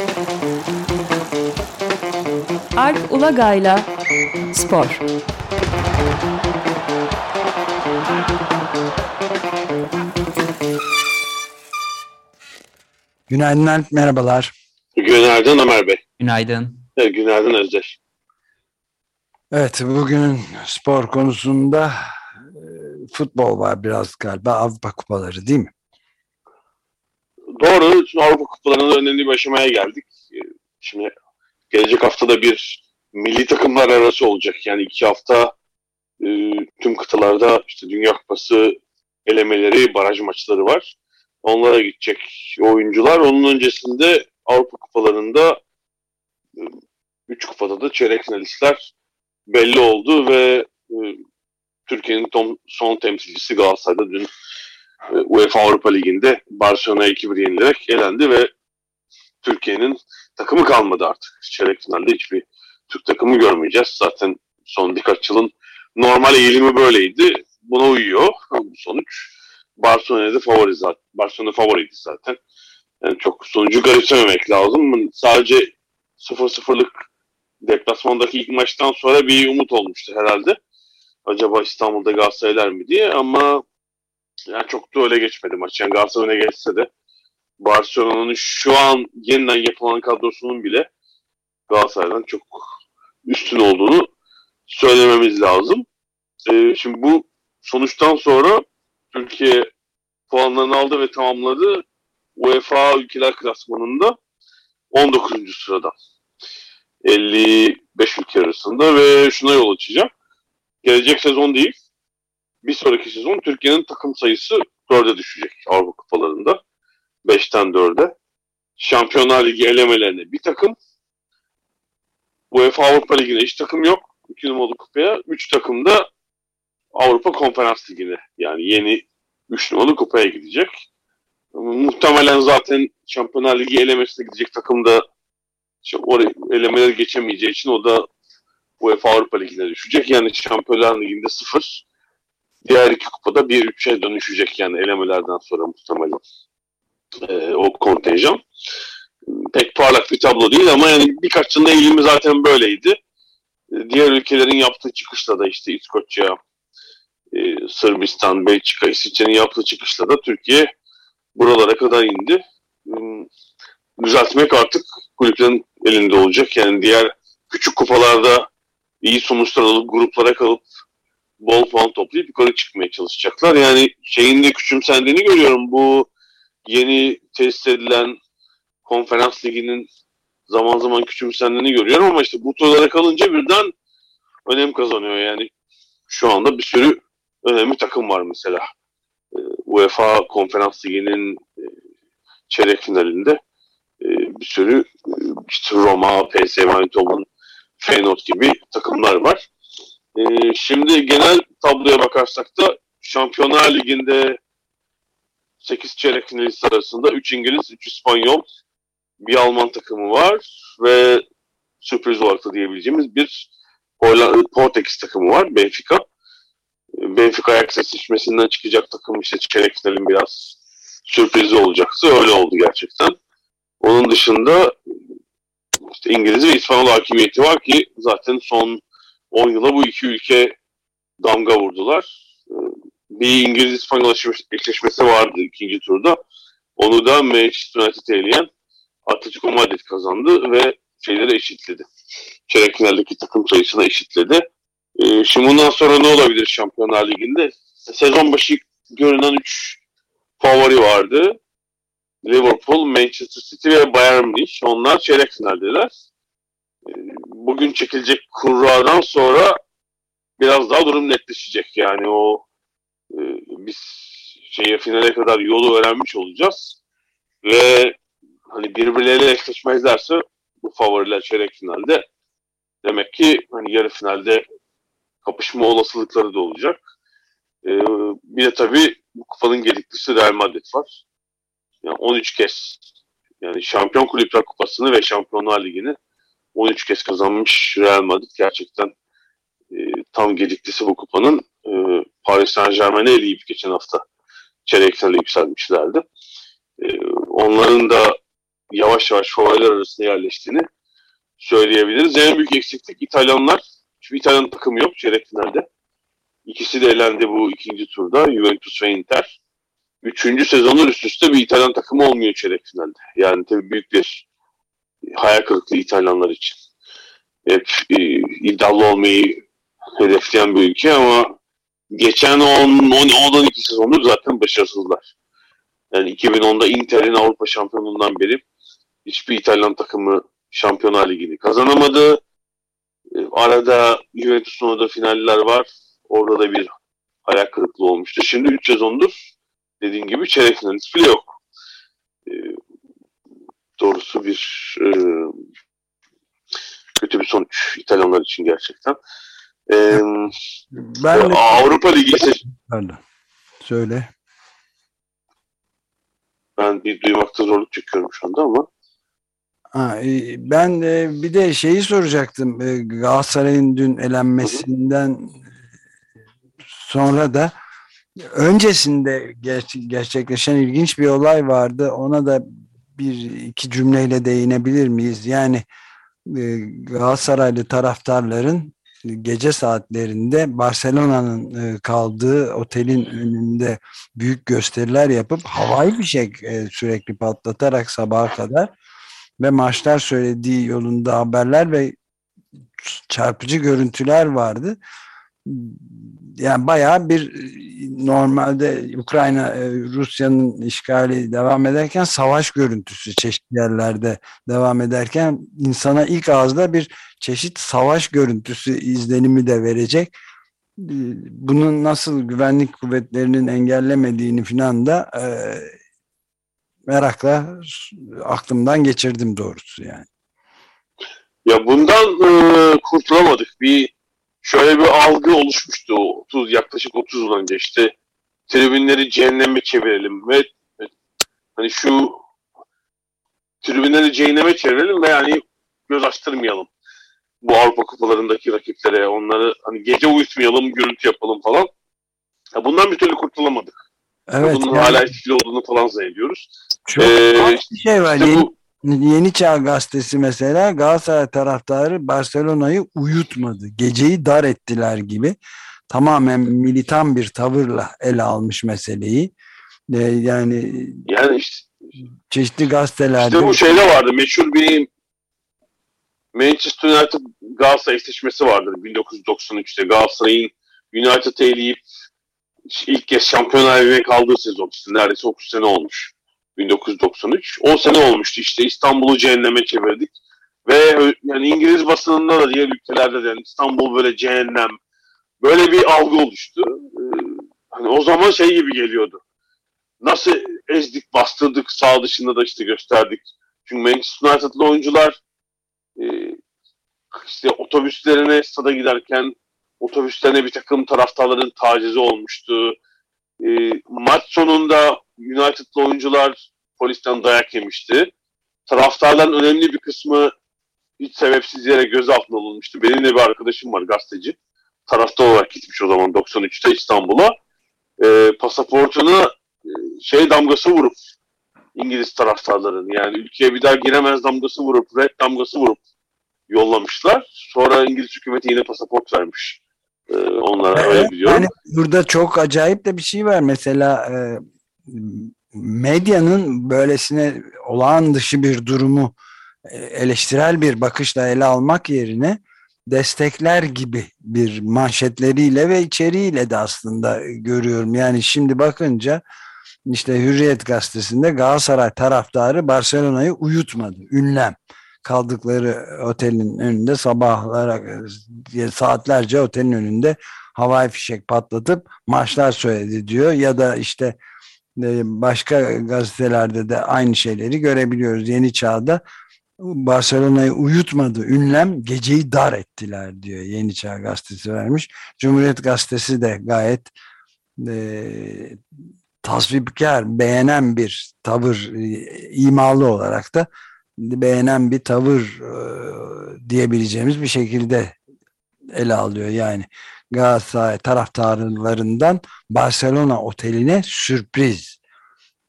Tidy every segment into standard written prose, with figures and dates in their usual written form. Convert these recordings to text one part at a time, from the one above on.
Alp Ulagay'la Spor. Günaydın Alp, merhabalar. Günaydın Ömer Bey. Günaydın. Evet, günaydın Özdeş. Evet, bugünün spor konusunda futbol var biraz galiba, Avrupa Kupaları değil mi? Doğru, Avrupa Kupaları'nın önemli bir aşamaya geldik. Şimdi gelecek haftada bir milli takımlar arası olacak. Yani 2 hafta tüm kıtalarda işte Dünya Kupası elemeleri, baraj maçları var. Onlara gidecek oyuncular. Onun öncesinde Avrupa Kupaları'nda 3 kupada da çeyrek finalistler belli oldu ve Türkiye'nin son temsilcisi Galatasaray'da dün UEFA Avrupa Ligi'nde Barcelona'ya 2-1 yenilerek elendi ve Türkiye'nin takımı kalmadı artık. Çeyrek finalde hiçbir Türk takımı görmeyeceğiz. Zaten son birkaç yılın normal eğilimi böyleydi. Buna uyuyor bu sonuç. Barcelona'da Barcelona favoriydi zaten. Yani çok sonucu garipsememek lazım. Sadece 0-0'lık deplasmandaki ilk maçtan sonra bir umut olmuştu herhalde. Acaba İstanbul'da Galatasaraylar mı diye, ama yani çok da öyle geçmedi maç. Yani Galatasaray öne geçse de Barcelona'nın şu an yeniden yapılan kadrosunun bile Galatasaray'dan çok üstün olduğunu söylememiz lazım. Şimdi bu sonuçtan sonra Türkiye puanlarını aldı ve tamamladı. UEFA ülkeler klasmanında 19. sırada. 55 ülke arasında ve şuna yol açacak. Gelecek sezon değil, bir sonraki sezon Türkiye'nin takım sayısı 4'e düşecek Avrupa Kupalarında. 5'ten 4'e. Şampiyonlar Ligi elemelerine bir takım. UEFA Avrupa Ligi'ne hiç takım yok. 2 numaralı kupaya. 3 takım da Avrupa Konferans Ligi'ne. Yani yeni 3 numaralı kupaya gidecek. Muhtemelen zaten Şampiyonlar Ligi elemesine gidecek takım da oraya elemeleri geçemeyeceği için o da UEFA Avrupa Ligi'ne düşecek. Yani Şampiyonlar Ligi'nde 0. Diğer 2 kupada 1-3'e dönüşecek yani elemelerden sonra muhtemelen o kontenjan. Pek parlak bir tablo değil ama yani birkaç yılın eğilimi zaten böyleydi. Diğer ülkelerin yaptığı çıkışla da işte İskoçya, Sırbistan, Belçika, İsviçre'nin yaptığı çıkışla da Türkiye buralara kadar indi. Düzeltmek artık kulüplerin elinde olacak. Yani diğer küçük kupalarda iyi sonuçlar alıp gruplara kalıp bol puan toplayıp yukarı çıkmaya çalışacaklar. Yani şeyin de küçümsendiğini görüyorum. Bu yeni tesis edilen Konferans Ligi'nin zaman zaman küçümsendiğini görüyorum ama işte bu turlara kalınca birden önem kazanıyor. Yani şu anda bir sürü önemli takım var mesela. UEFA Konferans Ligi'nin çeyrek finalinde bir sürü işte Roma, PSV Eindhoven, Feyenoord gibi takımlar var. Şimdi genel tabloya bakarsak da Şampiyonlar Ligi'nde 8 çeyrek finalist arasında 3 İngiliz, 3 İspanyol, bir Alman takımı var ve sürpriz olarak da diyebileceğimiz bir Portekiz takımı var, Benfica. Benfica Ajax eşleşmesinden çıkacak takım işte çeyrek finalin biraz sürprizi olacaktı. Öyle oldu gerçekten. Onun dışında işte İngiliz ve İspanyol hakimiyeti var ki zaten son 10 yıla bu iki ülke damga vurdular. Bir İngiliz-İspanyol eşleşmesi vardı ikinci turda. Onu da Manchester United eleyen Atletico Madrid kazandı ve şeyleri eşitledi. Çeyrek finaldeki takım sayısını eşitledi. Şimdi bundan sonra ne olabilir Şampiyonlar Ligi'nde? Sezon başı görünen 3 favori vardı. Liverpool, Manchester City ve Bayern Münih. Onlar çeyrek finaldeler. Bugün çekilecek kurradan sonra biraz daha durum netleşecek. Yani o biz finale kadar yolu öğrenmiş olacağız. Ve hani birbirleriyle eşleşmezlerse bu favoriler çeyrek finalde, demek ki hani yarı finalde kapışma olasılıkları da olacak. Bir de tabii bu kupanın gediklisi Real Madrid var. Yani 13 kez yani Şampiyon Kulüpler Kupası'nı ve Şampiyonlar Ligi'ni 13 kez kazanmış Real Madrid gerçekten tam gediklisi bu kupanın. Paris Saint-Germain'i eleyip geçen hafta çeyrek finale yükselmişlerdi. Onların da yavaş yavaş favoriler arasında yerleştiğini söyleyebiliriz. En büyük eksiklik İtalyanlar. Çünkü İtalyan takımı yok çeyrek finalde. İkisi de elendi bu ikinci turda. Juventus ve Inter. Üçüncü sezonun üst üste bir İtalyan takımı olmuyor çeyrek finalde. Yani tabii büyük bir hayal kırıklığı İtalyanlar için. Hep iddialı olmayı hedefleyen bir ülke ama geçen 10-12 sezondur zaten başarısızlar. Yani 2010'da Inter'in Avrupa şampiyonluğundan beri hiçbir İtalyan takımı Şampiyonlar Ligi'ni kazanamadı. Arada Juventus'un da finaller var. Orada da bir hayal kırıklığı olmuştu. Şimdi 3 sezondur dediğim gibi çeyrek finalist bile yok. Doğrusu bir kötü bir sonuç İtalyanlar için gerçekten. Ben Avrupa Ligi ise söyle. Ben bir duymakta zorluk çekiyorum şu anda ama. Ben bir de şeyi soracaktım. Galatasaray'ın dün elenmesinden sonra da öncesinde gerçekleşen ilginç bir olay vardı. Ona da bir iki cümleyle değinebilir miyiz? Yani Galatasaraylı taraftarların gece saatlerinde Barcelona'nın kaldığı otelin önünde büyük gösteriler yapıp havai fişek sürekli patlatarak sabaha kadar ve maçlar söylediği yolunda haberler ve çarpıcı görüntüler vardı. Yani bayağı bir normalde Ukrayna Rusya'nın işgali devam ederken savaş görüntüsü çeşitli yerlerde devam ederken insana ilk ağızda bir çeşit savaş görüntüsü izlenimi de verecek. Bunun nasıl güvenlik kuvvetlerinin engellemediğini filan da merakla aklımdan geçirdim doğrusu yani. Ya bundan kurtulamadık. Şöyle bir algı oluşmuştu yaklaşık 30 yıl önce, işte tribünleri cehenneme çevirelim ve hani şu tribünleri cehenneme çevirelim ve yani göz açtırmayalım bu Avrupa kupalarındaki rakiplere, onları hani gece uyutmayalım, gürültü yapalım falan. Ya bundan bir türlü kurtulamadık. Evet, bunun yani, hala etkili olduğunu falan zannediyoruz. Çok bir şey var. İşte Yeni Çağ Gazetesi mesela Galatasaray taraftarı Barcelona'yı uyutmadı. Geceyi dar ettiler gibi. Tamamen militan bir tavırla ele almış meseleyi. Yani işte, çeşitli gazetelerde. İşte bu şeyde vardı. Meşhur bir Manchester United Galatasaray eşleşmesi vardır 1993'te. Galatasaray'ın United'ı eleyip ilk kez Şampiyonlar Ligi'ne kaldığı sezon. İşte neredeyse 30 sene olmuş. 1993. 10 sene olmuştu işte. İstanbul'u cehenneme çevirdik. Ve yani İngiliz basınında da diğer ülkelerde de yani İstanbul böyle cehennem. Böyle bir algı oluştu. Hani o zaman şey gibi geliyordu. Nasıl ezdik, bastırdık, sağ dışında da işte gösterdik. Çünkü Manchester United'lı oyuncular işte otobüslerine stada giderken otobüslerine bir takım taraftarların tacizi olmuştu. Maç sonunda United'lı oyuncular polisten dayak yemişti. Taraftarların önemli bir kısmı hiç sebepsiz yere gözaltına alınmıştı. Benim de bir arkadaşım var, gazeteci. Taraftar olarak gitmiş o zaman 93'te İstanbul'a. Pasaportuna şey damgası vurup İngiliz taraftarların, yani ülkeye bir daha giremez damgası vurup, red damgası vurup yollamışlar. Sonra İngiliz hükümeti yine pasaport vermiş. Onlara öyle biliyorum. Yani burada çok acayip de bir şey var. Mesela medyanın böylesine olağan dışı bir durumu eleştirel bir bakışla ele almak yerine destekler gibi bir manşetleriyle ve içeriğiyle de aslında görüyorum. Yani şimdi bakınca işte Hürriyet gazetesinde Galatasaray taraftarı Barcelona'yı uyutmadı. Ünlem. Kaldıkları otelin önünde sabahlara saatlerce otelin önünde havai fişek patlatıp maçlar söyledi diyor. Ya da işte başka gazetelerde de aynı şeyleri görebiliyoruz. Yeni Çağ'da Barcelona'yı uyutmadı. Ünlem, geceyi dar ettiler diyor. Yeni Çağ Gazetesi vermiş. Cumhuriyet Gazetesi de gayet tasvipkar, beğenen bir tavır, imalı olarak da beğenen bir tavır diyebileceğimiz bir şekilde ele alıyor. Yani Galatasaray taraftarlarından Barcelona oteline sürpriz.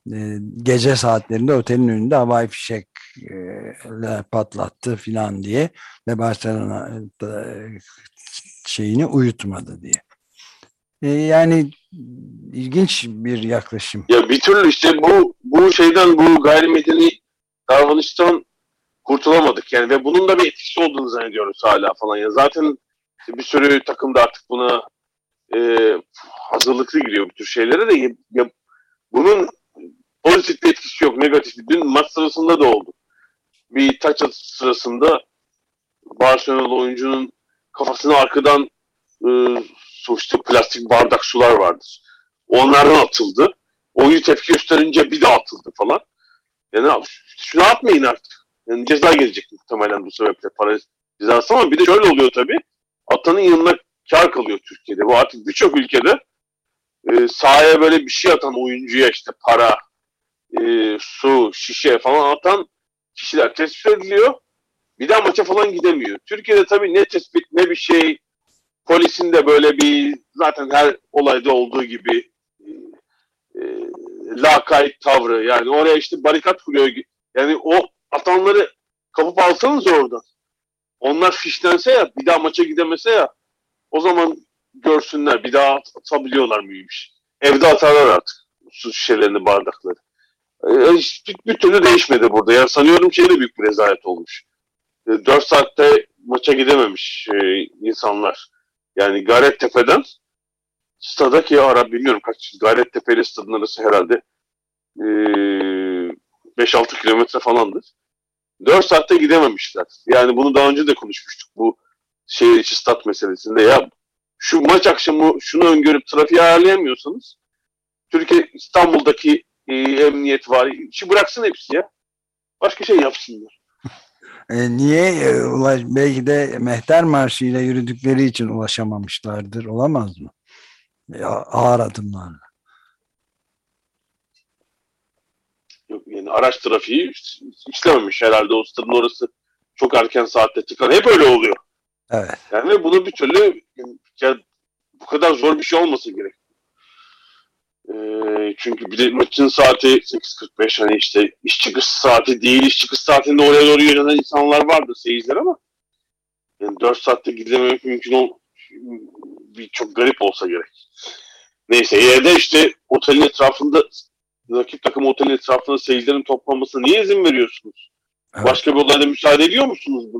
Gece saatlerinde otelin önünde havai fişekler patlattı filan diye ve Barcelona şeyini uyutmadı diye. Yani ilginç bir yaklaşım. Ya bir türlü işte bu şeyden, bu gayrimedeni davranıştan kurtulamadık yani, ve bunun da bir etkisi olduğunu zannediyoruz hala falan. Ya zaten bir sürü takım da artık buna hazırlıklı giriyor bu tür şeylere de, ya bunun pozitif bir etkisi yok, negatif. Dün maç sırasında da oldu. Bir taç atışı sırasında Barcelona'lı oyuncunun kafasına arkadan işte plastik bardak sular vardır. Onlardan atıldı. Oyuncu tepki gösterince bir de atıldı falan. Yani şunu atmayın artık. Yani ceza gelecek muhtemelen bu sebeple, para cezası, ama bir de şöyle oluyor tabii. Atanın yanına kar kalıyor Türkiye'de. Bu artık birçok ülkede sahaya böyle bir şey atan oyuncuya işte para, su, şişe falan atan kişiler tespit ediliyor. Bir daha maça falan gidemiyor. Türkiye'de tabii ne tespit ne bir şey. Polisin de böyle bir, zaten her olayda olduğu gibi e, lakayt tavrı. Yani oraya işte barikat kuruyor. Yani o atanları kapıp alsanız oradan. Onlar fişlense ya, bir daha maça gidemese ya, o zaman görsünler bir daha atabiliyorlar mıymış. Evde atarlar artık su şişelerini, bardakları. Bir türlü değişmedi burada. Yani sanıyorum şey de büyük bir rezalet olmuş. 4 saatte maça gidememiş insanlar. Yani Gayrettepe'den stada, ki ara bilmiyorum kaç, Gayrettepe ile stadın arası herhalde 5-6 kilometre falandır. 4 saatte gidememişler. Yani bunu daha önce de konuşmuştuk, bu şehir içi stat meselesinde. Ya şu maç akşamı şunu öngörüp trafiği ayarlayamıyorsanız, Türkiye İstanbul'daki emniyet var. İşi bıraksın hepsi ya. Başka şey yapsınlar. Niye belki de Mehter Marşı ile yürüdükleri için ulaşamamışlardır. Olamaz mı? Ağır adımlarla. Yok, yani araç trafiği işlememiş herhalde, o stadın orası çok erken saatte tıkan. Hep öyle oluyor. Evet. Yani bunu bir türlü, ya, bu kadar zor bir şey olması gerek. Çünkü bir de maçın saati 8:45, hani işte iş çıkış saati değil, iş çıkış saatinde oraya doğru yönelen insanlar vardı, seyirciler, ama yani 4 saatte gidememek mümkün bir çok garip olsa gerek. Neyse, yerde işte otelin etrafında, rakip takım otelin etrafında seyircilerin toplanmasına niye izin veriyorsunuz? Evet. Başka bir olayda müsaade ediyor musunuz buna?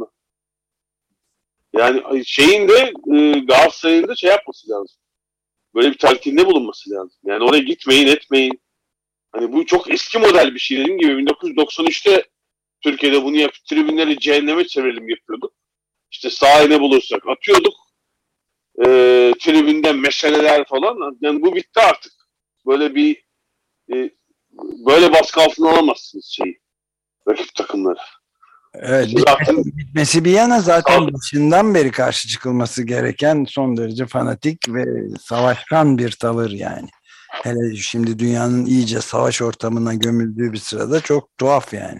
Yani şeyin de Galatasaray'ın da şey yapması lazım. Böyle bir telkinde bulunması lazım. Yani oraya gitmeyin, etmeyin. Hani bu çok eski model bir şey, dediğim gibi 1993'te Türkiye'de bunu yapıp tribünleri cehenneme çevirelim yapıyorduk. İşte sahine bulursak atıyorduk. Tribünde meşaleler falan. Yani bu bitti artık. Böyle bir böyle baskı altına alamazsınız şeyi, rakip takımları. Evet, Zaten bitmesi bir yana, zaten başından beri karşı çıkılması gereken son derece fanatik ve savaşkan bir tavır yani. Hele şimdi dünyanın iyice savaş ortamına gömüldüğü bir sırada çok tuhaf yani.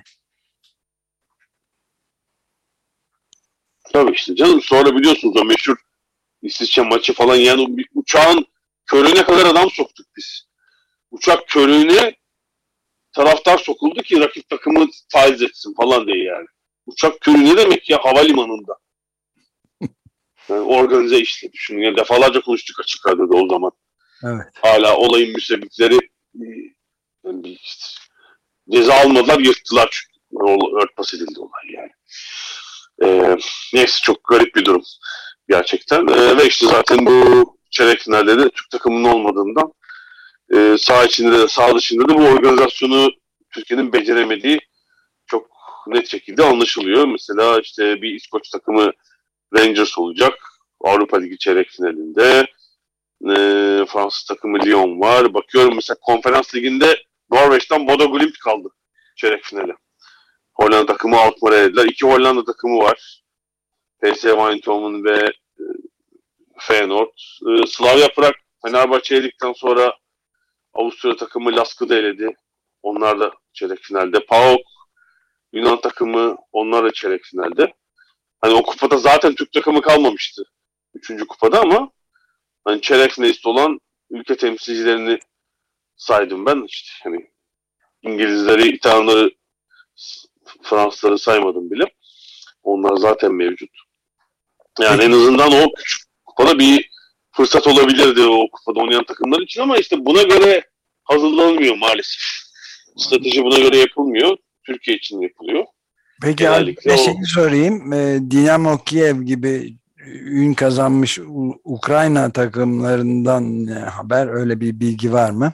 tabii işte canım, sonra biliyorsunuz o meşhur İsviçre maçı falan, yani bir uçağın körüğüne kadar adam soktuk biz. Uçak körüğüne taraftar sokuldu ki rakip takımı faiz etsin falan diye yani. Uçak körüğü ne demek ya, havalimanında? Yani organize işte, düşünün. Yani defalarca konuştuk açık radyoda o zaman. Evet. Hala olayın müsebbipleri yani işte, ceza almadılar, yırttılar çünkü. Örtbas edildi olay yani. Neyse, çok garip bir durum gerçekten. Ve işte zaten bu çeyrek finalde de Türk takımının olmadığından saha içinde de saha dışında da bu organizasyonu Türkiye'nin beceremediği çok net şekilde anlaşılıyor. Mesela işte bir İskoç takımı Rangers olacak Avrupa Ligi çeyrek finalinde. Fransız takımı Lyon var. Bakıyorum mesela Konferans Ligi'nde Norveç'ten Bodo Glimt kaldı çeyrek finale. Hollanda takımı Alkmaar'a elediler. 2 Hollanda takımı var. PSV Eindhoven ve Feyenoord. Slavia Prag Fenerbahçe eledikten sonra Avusturya takımı Lask'ı da eledi. Onlar da çeyrek finalde. PAOK Yunan takımı, onlar da çeyrek finalde. Hani o kupada zaten Türk takımı kalmamıştı. 3. kupada, ama hani çeyrek finalist olan ülke temsilcilerini saydım ben işte. Hani İngilizleri, İtalyanları, Fransızları saymadım bile. Onlar zaten mevcut. Yani en azından o küçük kupada bir fırsat olabilirdi o kupada oynayan takımlar için ama işte buna göre hazırlanılmıyor maalesef. Strateji buna göre yapılmıyor. Türkiye için yapılıyor. Peki Genellikle bir o şey sorayım. Dinamo Kiev gibi ün kazanmış Ukrayna takımlarından haber, öyle bir bilgi var mı?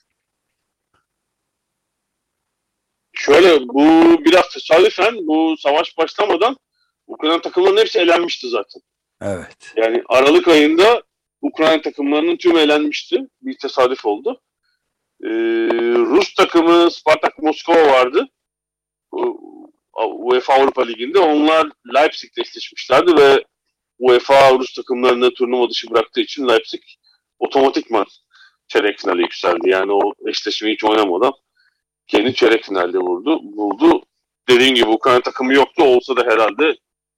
şöyle bu biraz tesadüfen bu savaş başlamadan Ukrayna takımlarının hepsi elenmişti zaten. Evet. Yani Aralık ayında Ukrayna takımlarının tümü elenmişti. Bir tesadüf oldu. Rus takımı Spartak Moskova vardı. UEFA Avrupa Ligi'nde. Onlar Leipzig'le eşleşmişlerdi ve UEFA Rus takımlarını turnuva dışı bıraktığı için Leipzig otomatikman çeyrek finale yükseldi. Yani o eşleşmeyi hiç oynamadan kendi çeyrek finalde buldu. Dediğim gibi Ukrayna takımı yoktu. Olsa da herhalde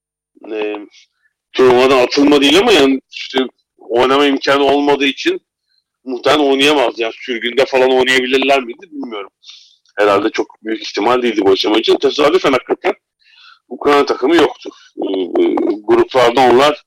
turnuvadan atılma değil ama yani işte oynama imkanı olmadığı için muhtemelen oynayamaz. Yani sürgünde falan oynayabilirler miydi bilmiyorum. Herhalde çok büyük ihtimal değildi bu aşama için. Tesadüfen hakikaten Ukrayna takımı yoktu. Gruplarda onlar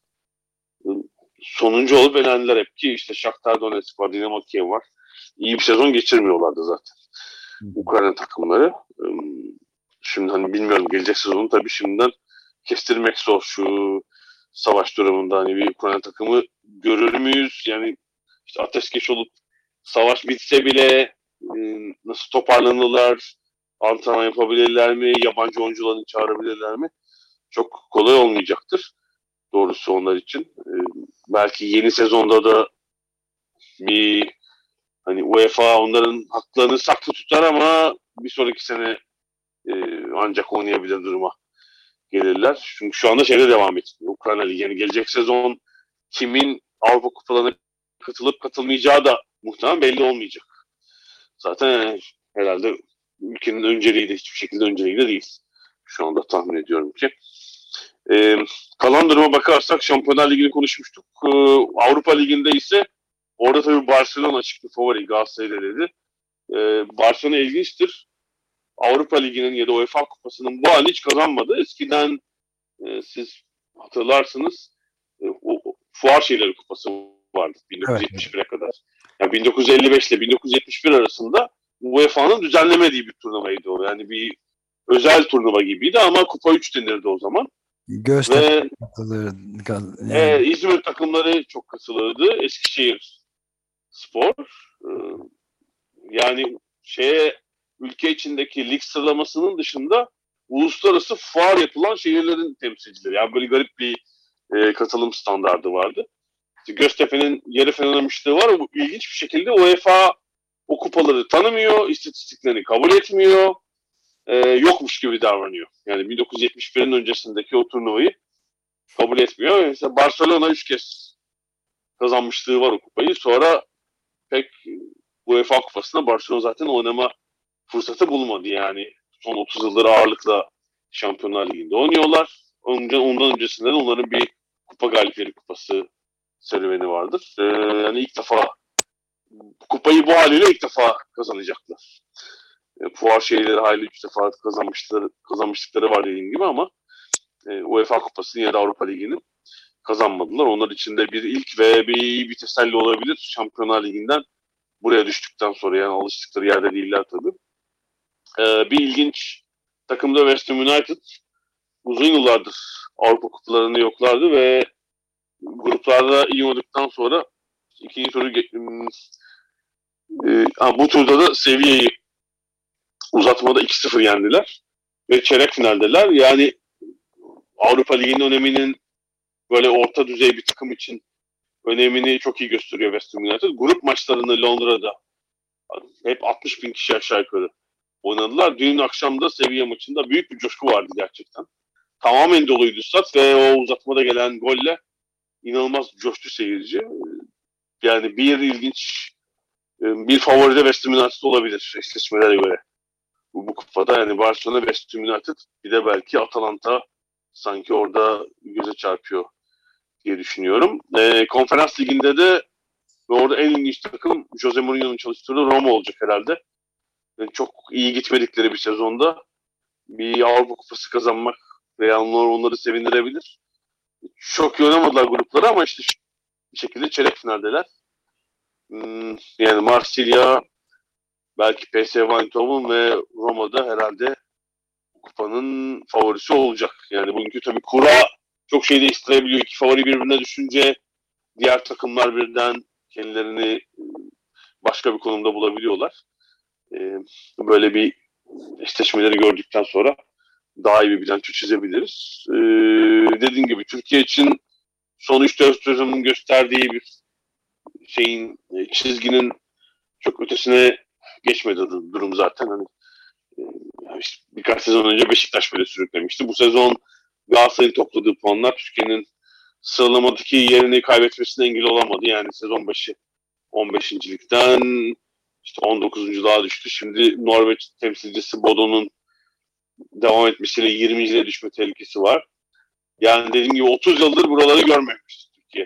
sonuncu olup elendiler hep ki işte Shakhtar Donetsk var, Dinamo Kiev var. İyi bir sezon geçirmiyorlardı zaten. Ukrayna takımları. Şimdi hani bilmiyorum gelecek sezonu tabii şimdiden kestirmek zor şu savaş durumunda hani bir Ukrayna takımı görür müyüz? Yani işte ateşkes olup savaş bitse bile nasıl toparlanırlar? Antrenman yapabilirler mi? Yabancı oyuncularını çağırabilirler mi? Çok kolay olmayacaktır. Doğrusu onlar için. Belki yeni sezonda da bir hani UEFA onların haklarını saklı tutar ama bir sonraki sene ancak oynayabilir duruma gelirler. Çünkü şu anda şeyde devam ediyor. Ukrayna Ligi. Yani gelecek sezon kimin Avrupa Kupalarına katılıp katılmayacağı da muhtemelen belli olmayacak. Zaten herhalde ülkenin önceliği de hiçbir şekilde önceliği de değil. Şu anda tahmin ediyorum ki. Kalan duruma bakarsak Şampiyonlar Ligi'ni konuşmuştuk. Avrupa Ligi'nde ise orada tabii Barcelona çıktı favori Galatasaray'da dedi. Barcelona ilginçtir. Avrupa Ligi'nin ya da UEFA Kupası'nın bu halini hiç kazanmadı. Eskiden siz hatırlarsınız o Fuar Şeyleri Kupası vardı Evet. 1971'e kadar. Yani 1955 ile 1971 arasında UEFA'nın düzenlemediği bir turnuvaydı o. Yani bir özel turnuva gibiydi ama Kupa 3 denirdi o zaman. Göztepe katılır. Yani. İzmir takımları çok katılırdı. Eskişehir Spor. E, yani ülke içindeki lig sıralamasının dışında uluslararası fuar yapılan şehirlerin temsilcileri. Yani böyle garip bir katılım standardı vardı. İşte Göztepe'nin yarı final oynamışlığı var ama ilginç bir şekilde UEFA o kupaları tanımıyor, istatistiklerini kabul etmiyor, yokmuş gibi davranıyor. Yani 1971'in öncesindeki o turnuvayı kabul etmiyor. Mesela Barcelona 3 kez kazanmışlığı var o kupayı. Sonra pek UEFA kupasında Barcelona zaten oynama fırsatı bulmadı. Yani son 30 yıldır ağırlıkla Şampiyonlar Ligi'nde oynuyorlar. Ondan öncesinde de onların bir kupa galibiyeti kupası serüveni vardır. Yani ilk defa kupayı bu haliyle ilk defa kazanacaklar. Fuar şeyleri haliyle 3 defa kazanmışlıkları var dediğim gibi ama UEFA Kupası'nı ya da Avrupa Ligi'ni kazanmadılar. Onlar için de bir ilk ve bir teselli olabilir. Şampiyonlar Ligi'nden buraya düştükten sonra yani alıştıkları yerde değiller tabii. Bir ilginç takımda West Ham United uzun yıllardır Avrupa kupalarını yoklardı ve gruplarda iyi oynadıktan sonra ikinci turu bu turda da seviyeyi uzatmada 2-0 yendiler ve çeyrek finaldeler. Yani Avrupa Ligi'nin öneminin böyle orta düzey bir takım için önemini çok iyi gösteriyor West Ham United. Grup maçlarını Londra'da hep 60 bin kişi aşağı yukarı oynadılar. Dün akşam da seviye maçında büyük bir coşku vardı gerçekten. Tamamen doluydu stat ve o uzatmada gelen golle inanılmaz coştu seyirci. Yani bir ilginç bir favori de West Ham United olabilir eşleşmelere göre. Bu kupada yani Barcelona, West Ham United bir de belki Atalanta sanki orada göze çarpıyor diye düşünüyorum. Konferans Ligi'nde de ve orada en ilginç takım Jose Mourinho'nun çalıştırdığı Roma olacak herhalde. çok iyi gitmedikleri bir sezonda bir Avrupa Kupası kazanmak veya onları sevindirebilir. Çok iyi oynamadılar grupları ama işte bir şekilde çeyrek finaldeler. Yani Marsilya, belki PSV Eindhoven ve Roma'da herhalde kupanın favorisi olacak. Yani bugünkü tabii kura çok şey değiştirebiliyor. İki favori birbirine düşünce diğer takımlar birden kendilerini başka bir konumda bulabiliyorlar. Böyle bir eşleşmeleri gördükten sonra daha iyi bir bilanço çizebiliriz. Dediğim gibi Türkiye için son 3-4 sezonun gösterdiği bir çizginin çok ötesine geçmedi durum zaten. Hani işte birkaç sezon önce Beşiktaş böyle sürüklemişti. Bu sezon Galatasaray'ın topladığı puanlar Türkiye'nin sıralamadaki yerini kaybetmesine engel olamadı. Yani sezon başı 15.likten işte 19.luğa düştü. Şimdi Norveç temsilcisi Bodo'nun devam etmesiyle 20.liğe düşme tehlikesi var. Yani dediğim gibi 30 yıldır buraları görmemiş Türkiye.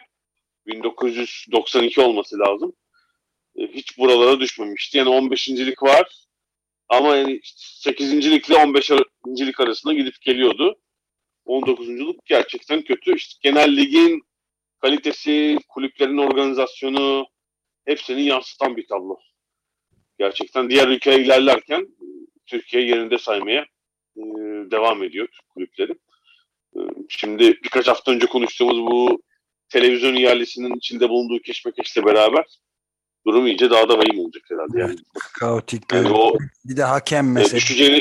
1992 olması lazım. Hiç buralara düşmemişti. Yani 15.lik var. Ama yani 8.likle 15.lik arasında gidip geliyordu. 19.luk gerçekten kötü. İşte genel ligin kalitesi, kulüplerin organizasyonu hepsini yansıtan bir tablo. Gerçekten diğer ülkeler ilerlerken Türkiye yerinde saymaya devam ediyor kulüpleri. Şimdi birkaç hafta önce konuştuğumuz bu televizyon ihalesinin içinde bulunduğu keşmekeşle beraber durum iyice daha da vahim olacak herhalde. Yani, kaotik. yani o bir de hakem meselesi. Düşeceğini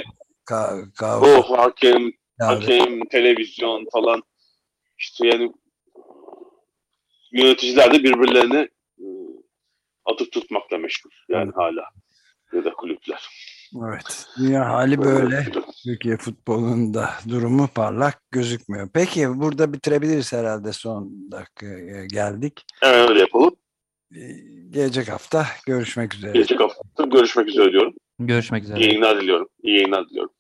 o hakem, televizyon falan işte yani yöneticiler de birbirlerine atıp tutmakla meşgul. Yani hala ya da kulüpler. Evet. Dünya hali böyle. Türkiye futbolunda durumu parlak gözükmüyor. Peki burada bitirebiliriz herhalde, son dakika geldik. Evet, öyle yapalım. Gelecek hafta görüşmek üzere. Gelecek hafta görüşmek üzere diyorum. Görüşmek üzere. İyi yayınlar diliyorum.